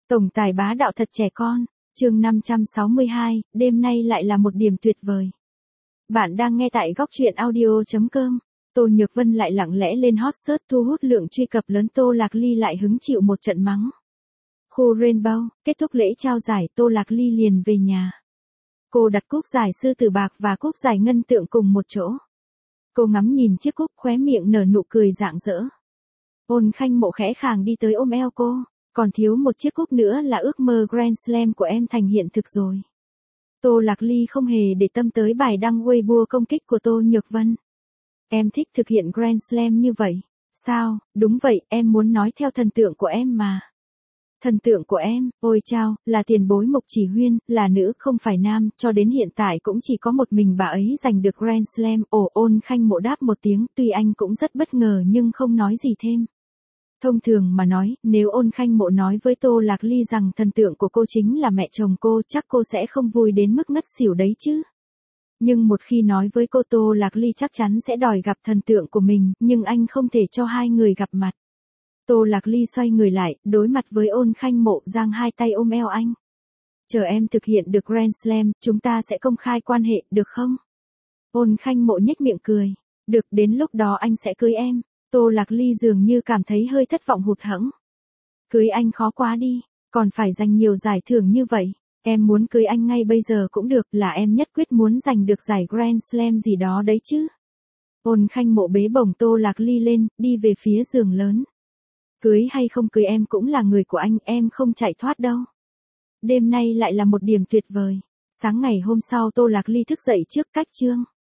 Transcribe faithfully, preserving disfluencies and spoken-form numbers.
Tổng tài bá đạo thật trẻ con, chương năm trăm sáu mươi hai, đêm nay lại là một điểm tuyệt vời. Bạn đang nghe tại góc truyện audio chấm com. Tô Nhược Vân lại lặng lẽ lên hot search thu hút lượng truy cập lớn. Tô Lạc Ly lại hứng chịu một trận mắng. Khu Rainbow, kết thúc lễ trao giải, Tô Lạc Ly liền về nhà. Cô đặt cúp giải sư tử bạc và cúp giải ngân tượng cùng một chỗ. Cô ngắm nhìn chiếc cúp, khóe miệng nở nụ cười rạng rỡ. Ôn Khanh Mộ khẽ khàng đi tới ôm eo cô, còn thiếu một chiếc cúp nữa là ước mơ Grand Slam của em thành hiện thực rồi. Tô Lạc Ly không hề để tâm tới bài đăng Weibo công kích của Tô Nhược Vân. Em thích thực hiện Grand Slam như vậy. Sao, đúng vậy, em muốn nói theo thần tượng của em mà. Thần tượng của em, ôi chao, là tiền bối Mục Chỉ Huyên, là nữ không phải nam, cho đến hiện tại cũng chỉ có một mình bà ấy giành được Grand Slam. Ồ, Ôn Khanh Mộ đáp một tiếng, tuy anh cũng rất bất ngờ nhưng không nói gì thêm. Thông thường mà nói, nếu Ôn Khanh Mộ nói với Tô Lạc Ly rằng thần tượng của cô chính là mẹ chồng cô, chắc cô sẽ không vui đến mức ngất xỉu đấy chứ. Nhưng một khi nói với cô Tô Lạc Ly chắc chắn sẽ đòi gặp thần tượng của mình, nhưng anh không thể cho hai người gặp mặt. Tô Lạc Ly xoay người lại, đối mặt với Ôn Khanh Mộ, giang hai tay ôm eo anh. Chờ em thực hiện được Grand Slam, chúng ta sẽ công khai quan hệ, được không? Ôn Khanh Mộ nhếch miệng cười. Được, đến lúc đó anh sẽ cưới em. Tô Lạc Ly dường như cảm thấy hơi thất vọng hụt hẫng. Cưới anh khó quá đi, còn phải giành nhiều giải thưởng như vậy. Em muốn cưới anh ngay bây giờ cũng được, là em nhất quyết muốn giành được giải Grand Slam gì đó đấy chứ. Ôn Khanh Mộ bế bổng Tô Lạc Ly lên, đi về phía giường lớn. Cưới hay không cưới em cũng là người của anh, em không chạy thoát đâu. Đêm nay lại là một điểm tuyệt vời. Sáng ngày hôm sau Tô Lạc Ly thức dậy trước cách chương.